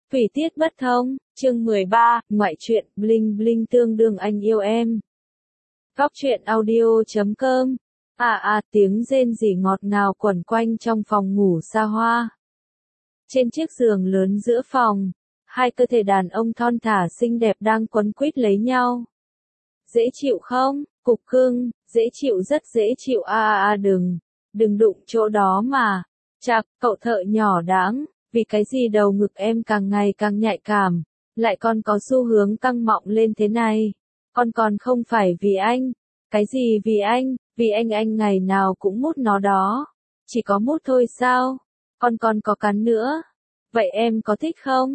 Thủy tiết bất thông, chương 13, ngoại truyện, bling bling tương đương anh yêu em. Góc truyện audio.com. Tiếng rên rỉ ngọt ngào quẩn quanh trong phòng ngủ xa hoa. Trên chiếc giường lớn giữa phòng, hai cơ thể đàn ông thon thả xinh đẹp đang quấn quýt lấy nhau. Dễ chịu không? Cục cưng, dễ chịu, rất dễ chịu. Đừng đụng chỗ đó mà. Chạc, cậu thợ nhỏ đáng. Vì cái gì đầu ngực em càng ngày càng nhạy cảm, lại còn có xu hướng căng mọng lên thế này. Con còn không phải vì anh. Cái gì vì anh ngày nào cũng mút nó đó. Chỉ có mút thôi sao? Con còn có cắn nữa. Vậy em có thích không?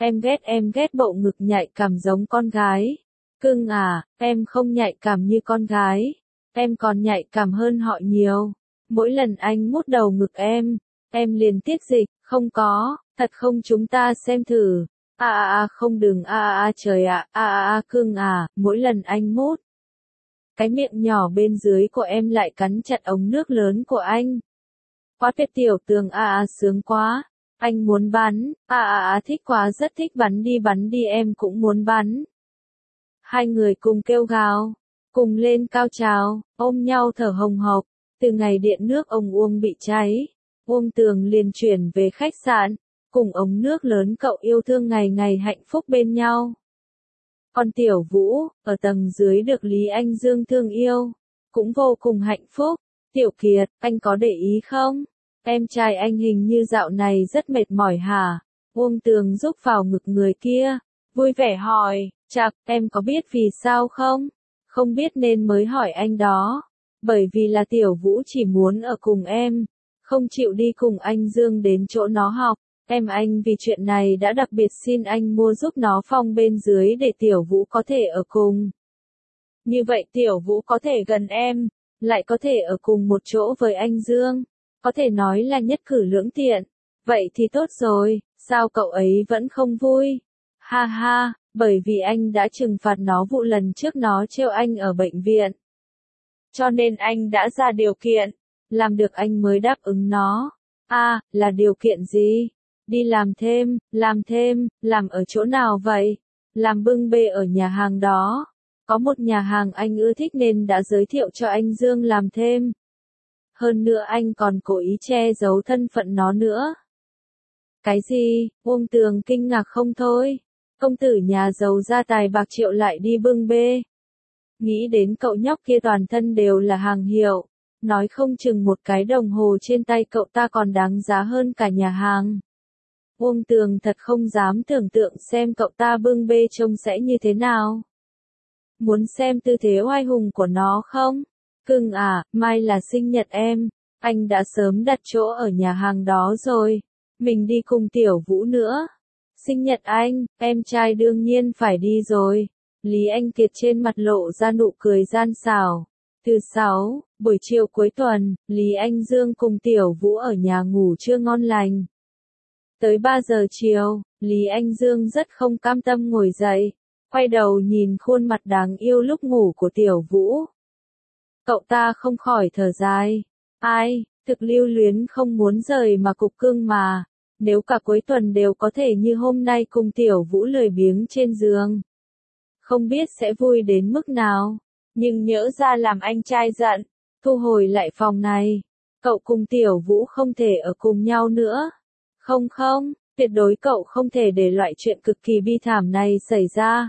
Em ghét bộ ngực nhạy cảm giống con gái. Cưng à, em không nhạy cảm như con gái. Em còn nhạy cảm hơn họ nhiều. Mỗi lần anh mút đầu ngực em liền tiết dịch. Không có, thật không, chúng ta xem thử. Không đừng, trời ạ, cưng à, mỗi lần anh mút. Cái miệng nhỏ bên dưới của em lại cắn chặt ống nước lớn của anh. Quá tuyệt, tiểu tường, sướng quá. Anh muốn bắn, thích quá, rất thích, bắn đi, em cũng muốn bắn. Hai người cùng kêu gào, cùng lên cao trào, ôm nhau thở hồng hộc. Từ ngày điện nước ông Uông bị cháy, Uông Tường liền chuyển về khách sạn, cùng ống nước lớn cậu yêu thương ngày ngày hạnh phúc bên nhau. Còn Tiểu Vũ, ở tầng dưới được Lý Anh Dương thương yêu, cũng vô cùng hạnh phúc. Tiểu Kiệt, anh có để ý không? Em trai anh hình như dạo này rất mệt mỏi hả? Uông Tường rúc vào ngực người kia, vui vẻ hỏi, Chạc, em có biết vì sao không? Không biết nên mới hỏi anh đó. Bởi vì là Tiểu Vũ chỉ muốn ở cùng em, không chịu đi cùng anh Dương đến chỗ nó học. Anh vì chuyện này đã đặc biệt xin anh mua giúp nó phòng bên dưới để Tiểu Vũ có thể ở cùng. Như vậy Tiểu Vũ có thể gần em, lại có thể ở cùng một chỗ với anh Dương. Có thể nói là nhất cử lưỡng tiện. Vậy thì tốt rồi, sao cậu ấy vẫn không vui? Ha ha, bởi vì anh đã trừng phạt nó vụ lần trước nó trêu anh ở bệnh viện. Cho nên anh đã ra điều kiện, làm được anh mới đáp ứng nó. Là điều kiện gì? Đi làm thêm, làm ở chỗ nào vậy? Làm bưng bê ở nhà hàng đó. Có một nhà hàng anh ưa thích nên đã giới thiệu cho anh Dương làm thêm. Hơn nữa anh còn cố ý che giấu thân phận nó nữa. Cái gì? Uông Tường kinh ngạc không thôi. Công tử nhà giàu gia tài bạc triệu lại đi bưng bê. Nghĩ đến cậu nhóc kia toàn thân đều là hàng hiệu. Nói không chừng một cái đồng hồ trên tay cậu ta còn đáng giá hơn cả nhà hàng. Uông Tường thật không dám tưởng tượng xem cậu ta bưng bê trông sẽ như thế nào. Muốn xem tư thế oai hùng của nó không? Cưng à, mai là sinh nhật em. Anh đã sớm đặt chỗ ở nhà hàng đó rồi. Mình đi cùng Tiểu Vũ nữa. Sinh nhật anh, em trai đương nhiên phải đi rồi. Lý Anh Kiệt trên mặt lộ ra nụ cười gian xảo. Thứ 6, buổi chiều cuối tuần, Lý Anh Dương cùng Tiểu Vũ ở nhà ngủ trưa ngon lành. Tới 3 giờ chiều, Lý Anh Dương rất không cam tâm ngồi dậy, quay đầu nhìn khuôn mặt đáng yêu lúc ngủ của Tiểu Vũ. Cậu ta không khỏi thở dài. Thực lưu luyến không muốn rời mà cục cưng mà. Nếu cả cuối tuần đều có thể như hôm nay cùng Tiểu Vũ lười biếng trên giường, không biết sẽ vui đến mức nào. Nhưng nhỡ ra làm anh trai giận, thu hồi lại phòng này. Cậu cùng Tiểu Vũ không thể ở cùng nhau nữa. Không, tuyệt đối cậu không thể để loại chuyện cực kỳ bi thảm này xảy ra.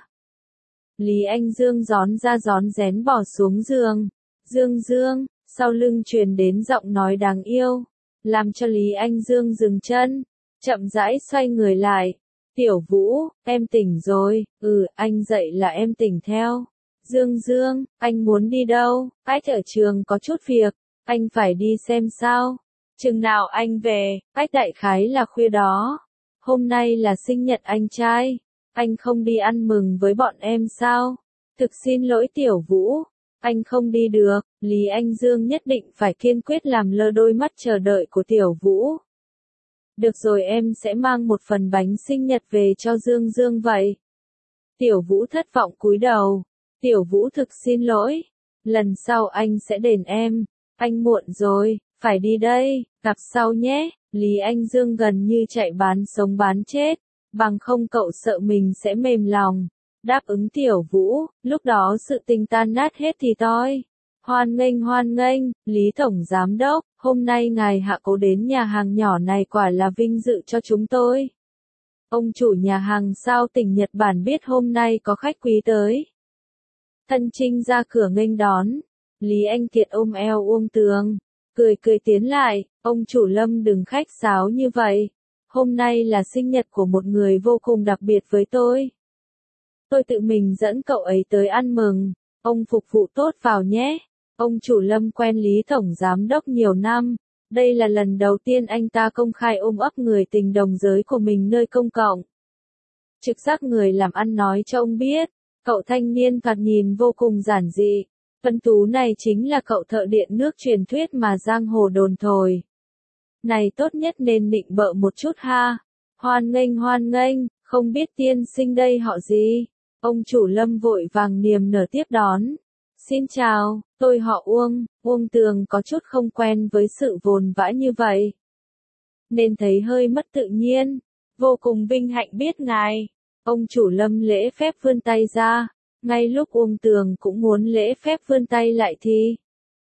Lý Anh Dương rón ra rón rén bỏ xuống giường. Dương, sau lưng truyền đến giọng nói đáng yêu, làm cho Lý Anh Dương dừng chân, chậm rãi xoay người lại. Tiểu Vũ, em tỉnh rồi. Anh dậy là em tỉnh theo. Dương, anh muốn đi đâu? Ở trường có chút việc, anh phải đi xem sao. Chừng nào anh về? Đại khái là khuya đó. Hôm nay là sinh nhật anh trai. Anh không đi ăn mừng với bọn em sao? Thực xin lỗi Tiểu Vũ. Anh không đi được. Lý Anh Dương nhất định phải kiên quyết làm lơ đôi mắt chờ đợi của Tiểu Vũ. Được rồi, em sẽ mang một phần bánh sinh nhật về cho Dương vậy. Tiểu Vũ thất vọng cúi đầu. Tiểu Vũ thực xin lỗi. Lần sau anh sẽ đền em. Anh muộn rồi, phải đi đây, gặp sau nhé. Lý Anh Dương gần như chạy bán sống bán chết. bằng không cậu sợ mình sẽ mềm lòng. Đáp ứng Tiểu Vũ, lúc đó sự tình tan nát hết thì toi. Hoan nghênh, Lý Tổng Giám Đốc, hôm nay ngài hạ cố đến nhà hàng nhỏ này quả là vinh dự cho chúng tôi. Ông chủ nhà hàng sao tỉnh Nhật Bản biết hôm nay có khách quý tới. Thân Trinh ra cửa nghênh đón, Lý Anh Kiệt ôm eo Uông Tường, cười tiến lại, ông chủ Lâm đừng khách sáo như vậy. Hôm nay là sinh nhật của một người vô cùng đặc biệt với tôi. Tôi tự mình dẫn cậu ấy tới ăn mừng, ông phục vụ tốt vào nhé. Ông chủ Lâm quen Lý Tổng Giám Đốc nhiều năm, đây là lần đầu tiên anh ta công khai ôm ấp người tình đồng giới của mình nơi công cộng. Trực giác người làm ăn nói cho ông biết, cậu thanh niên thoạt nhìn vô cùng giản dị, Vân Tú này chính là cậu thợ điện nước truyền thuyết mà giang hồ đồn thổi. Này tốt nhất nên định bợ một chút ha. Hoan nghênh, không biết tiên sinh đây họ gì? Ông chủ Lâm vội vàng niềm nở tiếp đón. Xin chào, tôi họ Uông. Uông Tường có chút không quen với sự vồn vã như vậy, nên thấy hơi mất tự nhiên. Vô cùng vinh hạnh biết ngài. Ông chủ Lâm lễ phép vươn tay ra, ngay lúc Uông Tường cũng muốn lễ phép vươn tay lại thì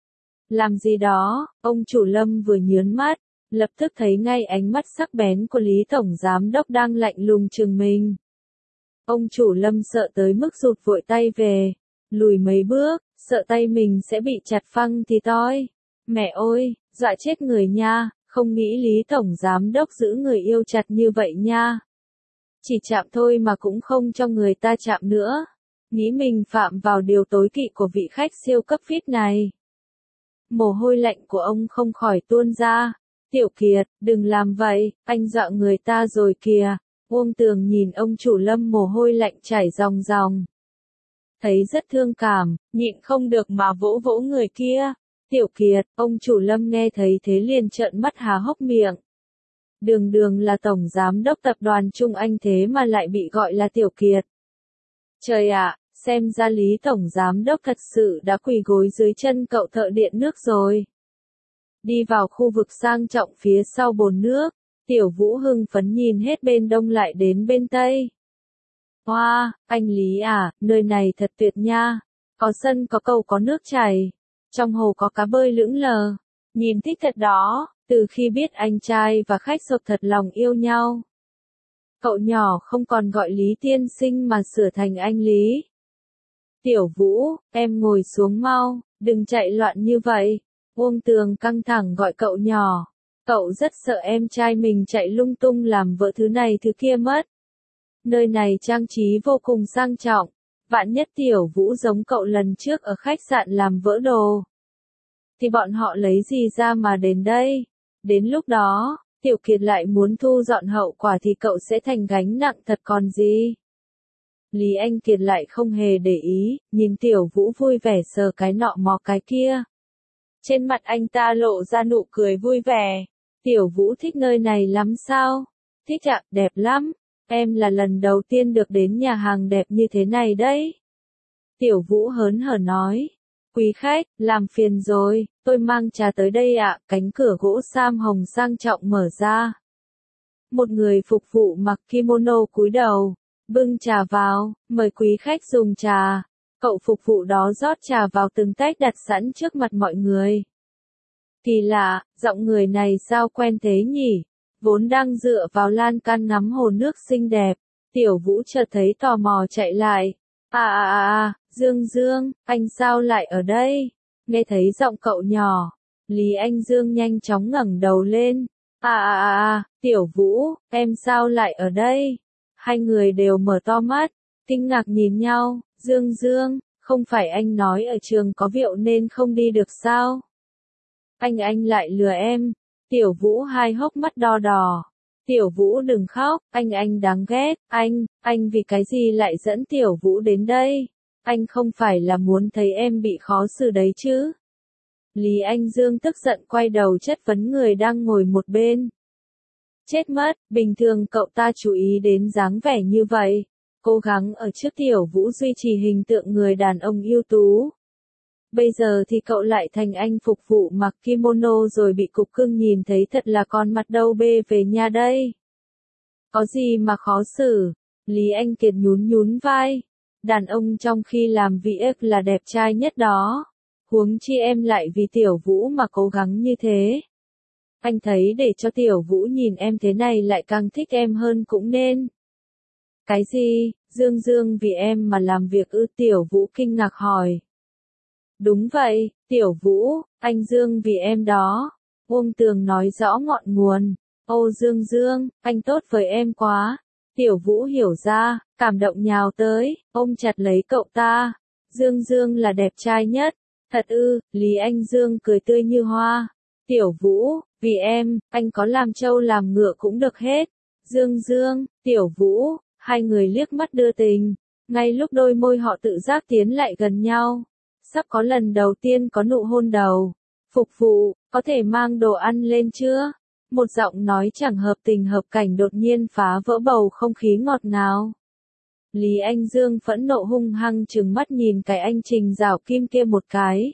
làm gì đó, ông chủ Lâm vừa nhớn mắt, lập tức thấy ngay ánh mắt sắc bén của Lý Tổng Giám Đốc đang lạnh lùng chừng mình. Ông chủ Lâm sợ tới mức rụt vội tay về, lùi mấy bước, sợ tay mình sẽ bị chặt phăng thì toi. Mẹ ơi, dọa chết người nha, không nghĩ Lý Tổng Giám Đốc giữ người yêu chặt như vậy nha. Chỉ chạm thôi mà cũng không cho người ta chạm nữa. Nghĩ mình phạm vào điều tối kỵ của vị khách siêu cấp VIP này. Mồ hôi lạnh của ông không khỏi tuôn ra. Tiểu Kiệt, đừng làm vậy, anh dọa người ta rồi kìa. Uông Tường nhìn ông chủ Lâm mồ hôi lạnh chảy ròng ròng. Thấy rất thương cảm, nhịn không được mà vỗ vỗ người kia. Tiểu Kiệt, ông chủ Lâm nghe thấy thế liền trợn mắt há hốc miệng. Đường là tổng giám đốc tập đoàn Trung Anh thế mà lại bị gọi là Tiểu Kiệt. Trời ạ, xem ra Lý tổng giám đốc thật sự đã quỳ gối dưới chân cậu thợ điện nước rồi. Đi vào khu vực sang trọng phía sau bồn nước, Tiểu Vũ hưng phấn nhìn hết bên đông lại đến bên tây. Wow, anh Lý à, nơi này thật tuyệt nha. Có sân có cầu có nước chảy. Trong hồ có cá bơi lững lờ. Nhìn thích thật đó, từ khi biết anh trai và khách sộp thật lòng yêu nhau. Cậu nhỏ không còn gọi Lý tiên sinh mà sửa thành anh Lý. Tiểu Vũ, em ngồi xuống mau, đừng chạy loạn như vậy. Uông Tường căng thẳng gọi cậu nhỏ. Cậu rất sợ em trai mình chạy lung tung làm vợ thứ này thứ kia mất. Nơi này trang trí vô cùng sang trọng. Vạn nhất Tiểu Vũ giống cậu lần trước ở khách sạn làm vỡ đồ, thì bọn họ lấy gì ra mà đến đây? Đến lúc đó, Tiểu Kiệt lại muốn thu dọn hậu quả thì cậu sẽ thành gánh nặng thật còn gì. Lý Anh Kiệt lại không hề để ý, nhìn Tiểu Vũ vui vẻ sờ cái nọ mò cái kia. Trên mặt anh ta lộ ra nụ cười vui vẻ. Tiểu Vũ thích nơi này lắm sao? Thích ạ, đẹp lắm. Em là lần đầu tiên được đến nhà hàng đẹp như thế này đấy. Tiểu Vũ hớn hở nói. Quý khách, làm phiền rồi, tôi mang trà tới đây ạ. Cánh cửa gỗ sam hồng sang trọng mở ra. Một người phục vụ mặc kimono cúi đầu, bưng trà vào, mời quý khách dùng trà. Cậu phục vụ đó rót trà vào từng tách đặt sẵn trước mặt mọi người. Kỳ lạ, giọng người này sao quen thế nhỉ? Vốn đang dựa vào lan can ngắm hồ nước xinh đẹp, Tiểu Vũ chợt thấy tò mò chạy lại. Dương, anh sao lại ở đây? Nghe thấy giọng cậu nhỏ, Lý Anh Dương nhanh chóng ngẩng đầu lên. Tiểu Vũ, em sao lại ở đây? Hai người đều mở to mắt, kinh ngạc nhìn nhau. Dương, không phải anh nói ở trường có rượu nên không đi được sao? Anh lại lừa em. Tiểu Vũ hai hốc mắt đo đỏ. Tiểu Vũ đừng khóc, anh đáng ghét, anh vì cái gì lại dẫn Tiểu Vũ đến đây? Anh không phải là muốn thấy em bị khó xử đấy chứ? Lý Anh Dương tức giận quay đầu chất vấn người đang ngồi một bên. Chết mất, bình thường cậu ta chú ý đến dáng vẻ như vậy, cố gắng ở trước Tiểu Vũ duy trì hình tượng người đàn ông ưu tú. Bây giờ thì cậu lại thành anh phục vụ mặc kimono rồi bị cục cưng nhìn thấy thật là con mặt đâu bê về nhà đây. Có gì mà khó xử? Lý Anh Kiệt nhún nhún vai. Đàn ông trong khi làm việc là đẹp trai nhất đó. Huống chi em lại vì Tiểu Vũ mà cố gắng như thế. Anh thấy để cho Tiểu Vũ nhìn em thế này lại càng thích em hơn cũng nên. Cái gì, Dương Dương vì em mà làm việc ư? Tiểu Vũ kinh ngạc hỏi. Đúng vậy, Tiểu Vũ, anh Dương vì em đó. Uông Tường nói rõ ngọn nguồn. Ô Dương Dương, anh tốt với em quá. Tiểu Vũ hiểu ra, cảm động nhào tới, ôm chặt lấy cậu ta. Dương Dương là đẹp trai nhất. Thật ư? Lý Anh Dương cười tươi như hoa. Tiểu Vũ, vì em, anh có làm trâu làm ngựa cũng được hết. Dương Dương, Tiểu Vũ, hai người liếc mắt đưa tình. Ngay lúc đôi môi họ tự giác tiến lại gần nhau. Sắp có lần đầu tiên có nụ hôn đầu. Phục vụ, có thể mang đồ ăn lên chưa? Một giọng nói chẳng hợp tình hợp cảnh đột nhiên phá vỡ bầu không khí ngọt ngào. Lý Anh Dương phẫn nộ hung hăng trừng mắt nhìn cái anh Trình Dạo Kim kia một cái.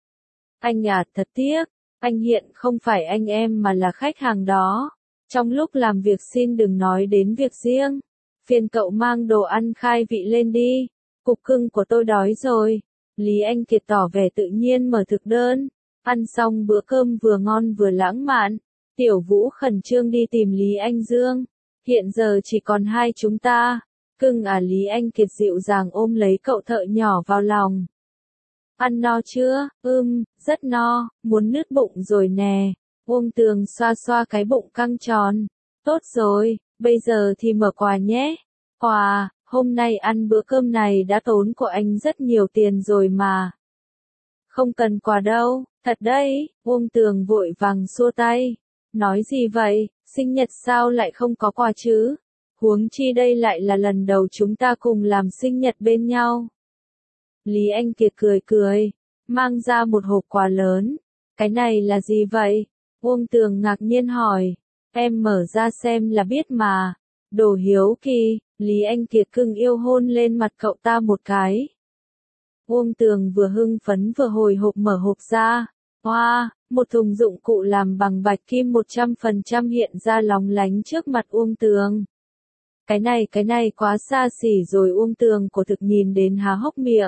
Anh à, thật tiếc, anh hiện không phải anh em mà là khách hàng đó. Trong lúc làm việc xin đừng nói đến việc riêng. Phiền cậu mang đồ ăn khai vị lên đi. Cục cưng của tôi đói rồi. Lý Anh Kiệt tỏ vẻ tự nhiên mở thực đơn. Ăn xong bữa cơm vừa ngon vừa lãng mạn. Tiểu Vũ khẩn trương đi tìm Lý Anh Dương. Hiện giờ chỉ còn hai chúng ta. Cưng à, Lý Anh Kiệt dịu dàng ôm lấy cậu thợ nhỏ vào lòng. Ăn no chưa? Rất no, muốn nứt bụng rồi nè. Uông Tường xoa xoa cái bụng căng tròn. Tốt rồi, bây giờ thì mở quà nhé. Quà, hôm nay ăn bữa cơm này đã tốn của anh rất nhiều tiền rồi mà. Không cần quà đâu, thật đấy. Uông Tường vội vàng xua tay. Nói gì vậy, sinh nhật sao lại không có quà chứ? Huống chi đây lại là lần đầu chúng ta cùng làm sinh nhật bên nhau. Lý Anh Kiệt cười cười, mang ra một hộp quà lớn. Cái này là gì vậy? Uông Tường ngạc nhiên hỏi. Em mở ra xem là biết mà. Đồ hiếu kỳ, Lý Anh Kiệt cưng yêu hôn lên mặt cậu ta một cái. Uông Tường vừa hưng phấn vừa hồi hộp mở hộp ra. Wow, một thùng dụng cụ làm bằng bạch kim 100% hiện ra lóng lánh trước mặt Uông Tường. Cái này quá xa xỉ rồi. Uông Tường của thực nhìn đến há hốc miệng.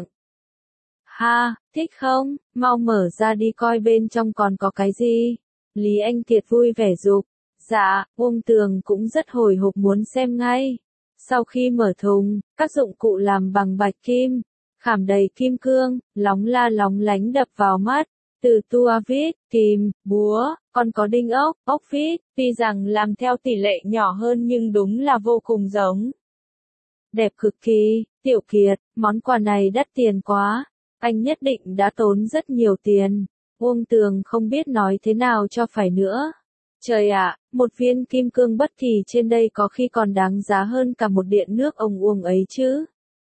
Ha, thích không? Mau mở ra đi coi bên trong còn có cái gì. Lý Anh Kiệt vui vẻ giục. Dạ, Uông Tường cũng rất hồi hộp muốn xem ngay. Sau khi mở thùng, các dụng cụ làm bằng bạch kim, khảm đầy kim cương, lóng la lóng lánh đập vào mắt. Từ tua vít, kìm, búa, còn có đinh ốc vít, tuy rằng làm theo tỷ lệ nhỏ hơn nhưng đúng là vô cùng giống. Đẹp cực kỳ. Tiểu Kiệt, món quà này đắt tiền quá. Anh nhất định đã tốn rất nhiều tiền. Uông Tường không biết nói thế nào cho phải nữa. Trời ạ, một viên kim cương bất kỳ trên đây có khi còn đáng giá hơn cả một điện nước ông Uông ấy chứ.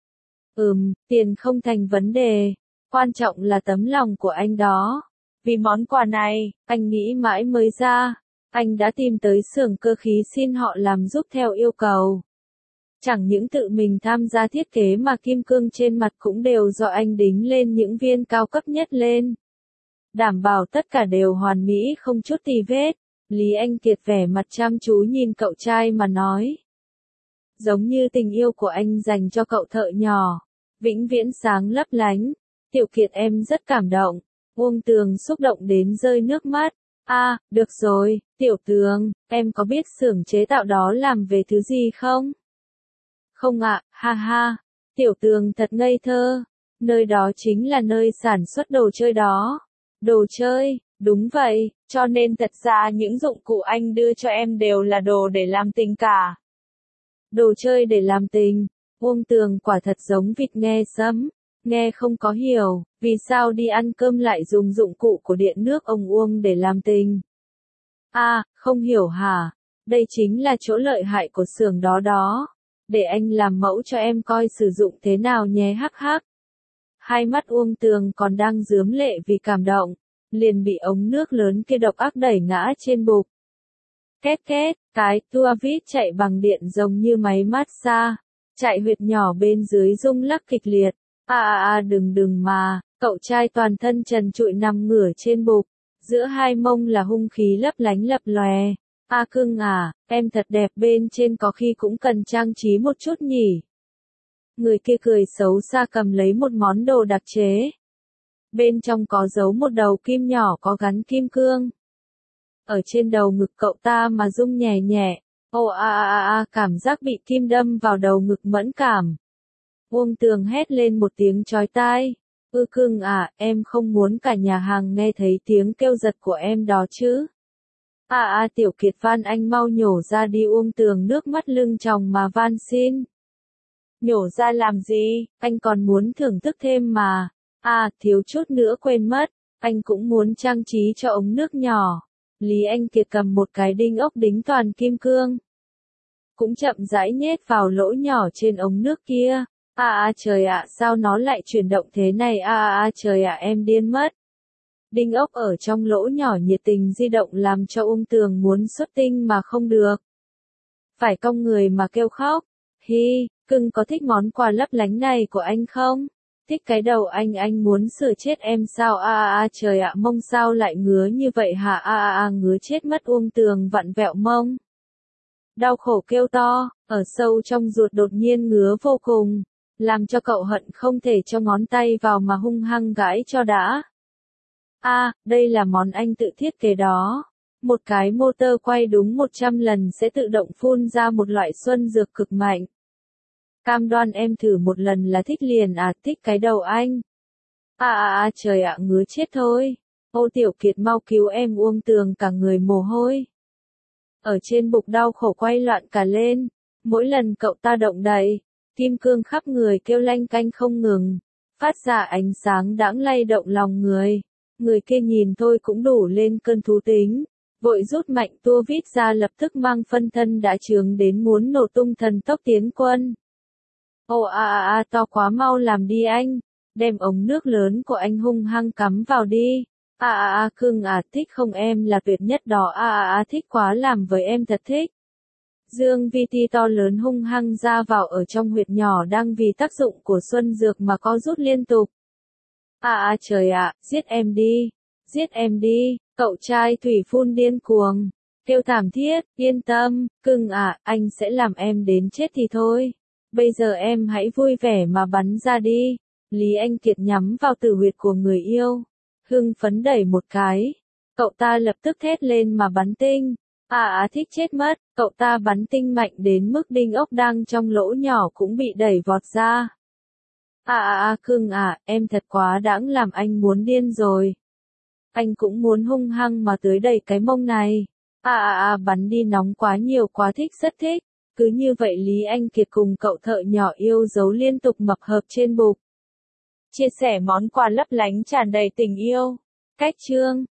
Tiền không thành vấn đề. Quan trọng là tấm lòng của anh đó. Vì món quà này, anh nghĩ mãi mới ra. Anh đã tìm tới xưởng cơ khí xin họ làm giúp theo yêu cầu. Chẳng những tự mình tham gia thiết kế mà kim cương trên mặt cũng đều do anh đính lên những viên cao cấp nhất lên. Đảm bảo tất cả đều hoàn mỹ không chút tì vết. Lý Anh Kiệt vẻ mặt chăm chú nhìn cậu trai mà nói. Giống như tình yêu của anh dành cho cậu thợ nhỏ. Vĩnh viễn sáng lấp lánh. Tiểu Kiệt em rất cảm động. Uông Tường xúc động đến rơi nước mắt. Được rồi, Tiểu Tường, em có biết xưởng chế tạo đó làm về thứ gì không? Không ạ, ha ha. Tiểu Tường thật ngây thơ. Nơi đó chính là nơi sản xuất đồ chơi đó. Đồ chơi, đúng vậy, cho nên thật ra những dụng cụ anh đưa cho em đều là đồ để làm tình cả. Đồ chơi để làm tình. Uông Tường quả thật giống vịt nghe sấm. Nghe không có hiểu, vì sao đi ăn cơm lại dùng dụng cụ của điện nước ông Uông để làm tình. Không hiểu hả? Đây chính là chỗ lợi hại của xưởng đó đó. Để anh làm mẫu cho em coi sử dụng thế nào nhé hắc hắc. Hai mắt Uông Tường còn đang rướm lệ vì cảm động, liền bị ống nước lớn kia độc ác đẩy ngã trên bục. Két két, cái tua vít chạy bằng điện giống như máy massage, chạy huyệt nhỏ bên dưới rung lắc kịch liệt. Đừng mà, cậu trai toàn thân trần trụi nằm ngửa trên bục, giữa hai mông là hung khí lấp lánh lập lòe. A cưng à, em thật đẹp bên trên có khi cũng cần trang trí một chút nhỉ. Người kia cười xấu xa cầm lấy một món đồ đặc chế. Bên trong có giấu một đầu kim nhỏ có gắn kim cương. Ở trên đầu ngực cậu ta mà rung nhẹ nhẹ. Ô cảm giác bị kim đâm vào đầu ngực mẫn cảm. Uông Tường hét lên một tiếng chói tai. Cưng à, em không muốn cả nhà hàng nghe thấy tiếng kêu giật của em đó chứ. Tiểu Kiệt van anh mau nhổ ra đi. Uông Tường nước mắt lưng tròng mà van xin. Nhổ ra làm gì, anh còn muốn thưởng thức thêm mà. Thiếu chút nữa quên mất, anh cũng muốn trang trí cho ống nước nhỏ. Lý Anh Kiệt cầm một cái đinh ốc đính toàn kim cương. Cũng chậm rãi nhét vào lỗ nhỏ trên ống nước kia. Trời ạ, sao nó lại chuyển động thế này? Trời ạ, em điên mất. Đinh ốc ở trong lỗ nhỏ nhiệt tình di động làm cho Uông Tường muốn xuất tinh mà không được. Phải cong người mà kêu khóc. Hi, cưng có thích món quà lấp lánh này của anh không? Thích cái đầu anh muốn sửa chết em sao? Trời ạ, mông sao lại ngứa như vậy hả? Ngứa chết mất. Uông Tường vặn vẹo mông. Đau khổ kêu to, ở sâu trong ruột đột nhiên ngứa vô cùng, làm cho cậu hận không thể cho ngón tay vào mà hung hăng gãi cho đã. Đây là món anh tự thiết kế đó. Một cái motor quay đúng 100 lần sẽ tự động phun ra một loại xuân dược cực mạnh. Cam đoan em thử một lần là thích liền. Thích cái đầu anh. Trời ạ, ngứa chết thôi. Ô Tiểu Kiệt mau cứu em. Uông Tường cả người mồ hôi. Ở trên bục đau khổ quay loạn cả lên. Mỗi lần cậu ta động đậy, kim cương khắp người kêu lanh canh không ngừng, phát ra ánh sáng đãng lay động lòng người. Người kia nhìn thôi cũng đủ lên cơn thú tính, vội rút mạnh tua vít ra, lập tức mang phân thân đã chướng đến muốn nổ tung thần tốc tiến quân. To quá, mau làm đi anh, đem ống nước lớn của anh hung hăng cắm vào đi. Cưng à, thích không, em là tuyệt nhất đó. Thích quá, làm với em thật thích. Dương vi ti to lớn hung hăng ra vào ở trong huyệt nhỏ đang vì tác dụng của xuân dược mà co rút liên tục. Trời ạ, giết em đi, giết em đi, cậu trai thủy phun điên cuồng, kêu thảm thiết. Yên tâm, cưng à, anh sẽ làm em đến chết thì thôi. Bây giờ em hãy vui vẻ mà bắn ra đi. Lý Anh Kiệt nhắm vào tử huyệt của người yêu, hưng phấn đẩy một cái, cậu ta lập tức thét lên mà bắn tinh. Thích chết mất, cậu ta bắn tinh mạnh đến mức đinh ốc đang trong lỗ nhỏ cũng bị đẩy vọt ra. Cưng à, em thật quá đãng, làm anh muốn điên rồi. Anh cũng muốn hung hăng mà tưới đầy cái mông này. Bắn đi, nóng quá, nhiều quá, thích, rất thích. Cứ như vậy Lý Anh Kiệt cùng cậu thợ nhỏ yêu dấu liên tục mập hợp trên bục. Chia sẻ món quà lấp lánh tràn đầy tình yêu. Cách chương